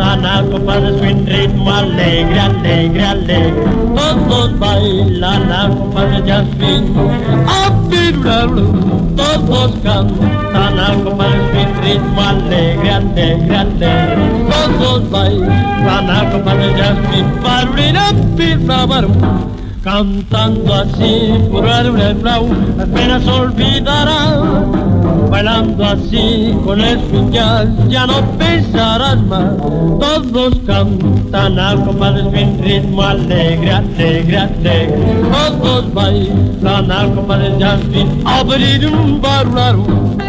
cantan al compás de swing, ritmo alegre, alegre, alegre. Todos bailan al compás de jazz swing. Todos cantan al compás de swing, ritmo alegre, alegre, alegre. Todos bailan al compás de jazz swing. Cantando así, las penas olvidarán. Bailando así, con el swing ya no pensarás más. Todos cantan al compás de swing, ritmo alegre, alegre, alegre. Todos bailan al compás de jazz swing. Abrir un barularo.